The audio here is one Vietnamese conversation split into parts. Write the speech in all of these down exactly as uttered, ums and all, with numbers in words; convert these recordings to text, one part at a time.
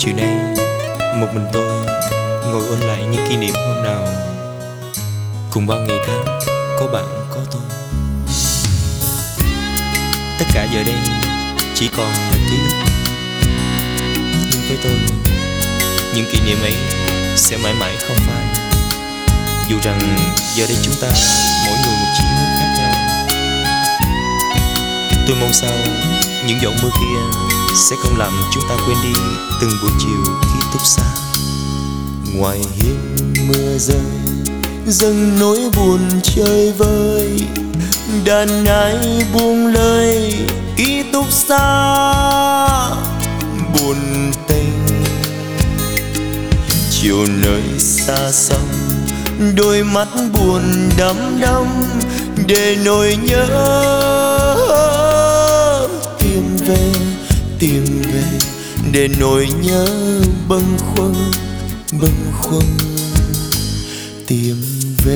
Chiều nay một mình tôi ngồi ôn lại những kỷ niệm hôm nào cùng bao ngày tháng có bạn có tôi. Tất cả giờ đây chỉ còn là ký ức, nhưng với tôi những kỷ niệm ấy sẽ mãi mãi không phai. Dù rằng giờ đây chúng ta mỗi người một chí hướng khác nhau. Tôi mong sao những giọt mưa kia sẽ không làm chúng ta quên đi từng buổi chiều ký túc xá. Ngoài hiên mưa rơi dâng nỗi buồn chơi vơi, đàn ái buông lời ký túc xá buồn tênh. Chiều nơi xa xăm đôi mắt buồn đăm đăm để nỗi nhớ tìm về tìm về để nỗi nhớ bâng khuâng bâng khuâng tìm về.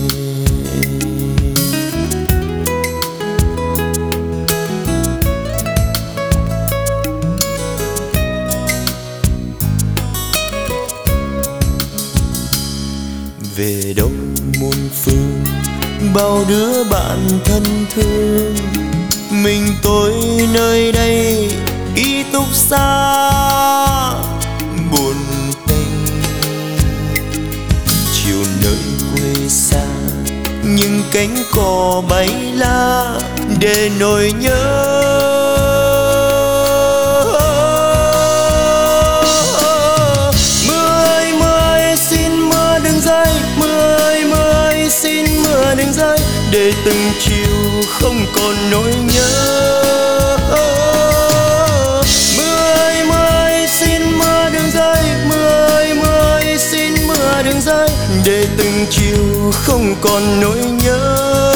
Về đông muôn phương bao đứa bạn thân thương, mình tôi nơi đây ký túc xá buồn tênh. Chiều nơi quê xa những cánh cò bay la để nỗi nhớ đừng rơi, để từng chiều không còn nỗi nhớ. Mưa ơi mưa ơi xin mưa đừng rơi, mưa ơi mưa ơi xin mưa đừng rơi, để từng chiều không còn nỗi nhớ.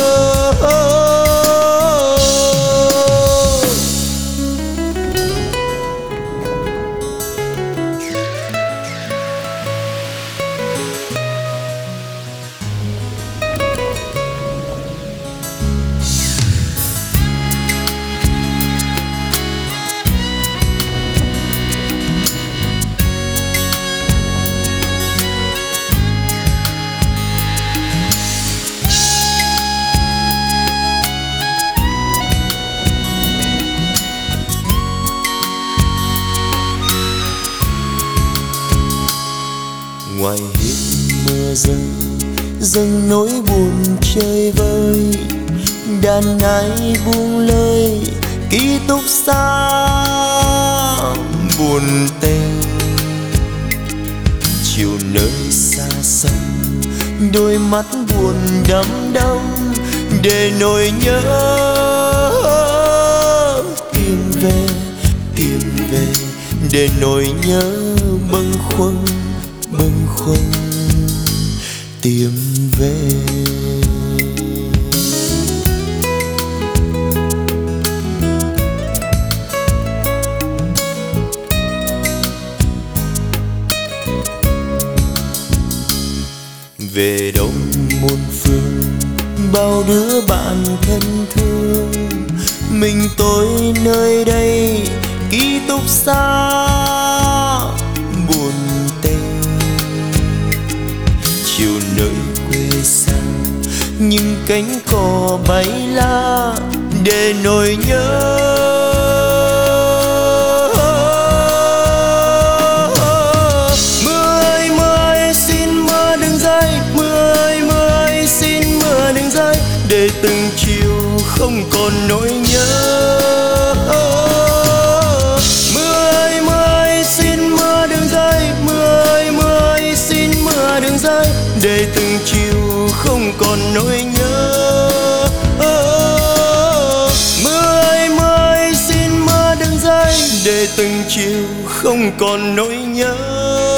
Ngoài hiên mưa rơi dâng nỗi buồn chơi vơi, đàn ái buông lời ký túc xá buồn tênh. Chiều nơi xa xăm đôi mắt buồn đăm đăm để nỗi nhớ tìm về tìm về để nỗi nhớ bâng khuâng bâng khuâng tìm về. Về đông muôn phương bao đứa bạn thân thương, mình tôi nơi đây ký túc xá buồn tênh. Chiều nơi quê xa những cánh cò bay la để nỗi nhớ để từng chiều không còn nỗi nhớ. Mưa ơi mưa ơi xin mưa đừng rơi, mưa ơi mưa ơi xin mưa đừng rơi, để từng chiều không còn nỗi nhớ. Mưa ơi mưa ơi xin mưa đừng rơi, để từng chiều không còn nỗi nhớ.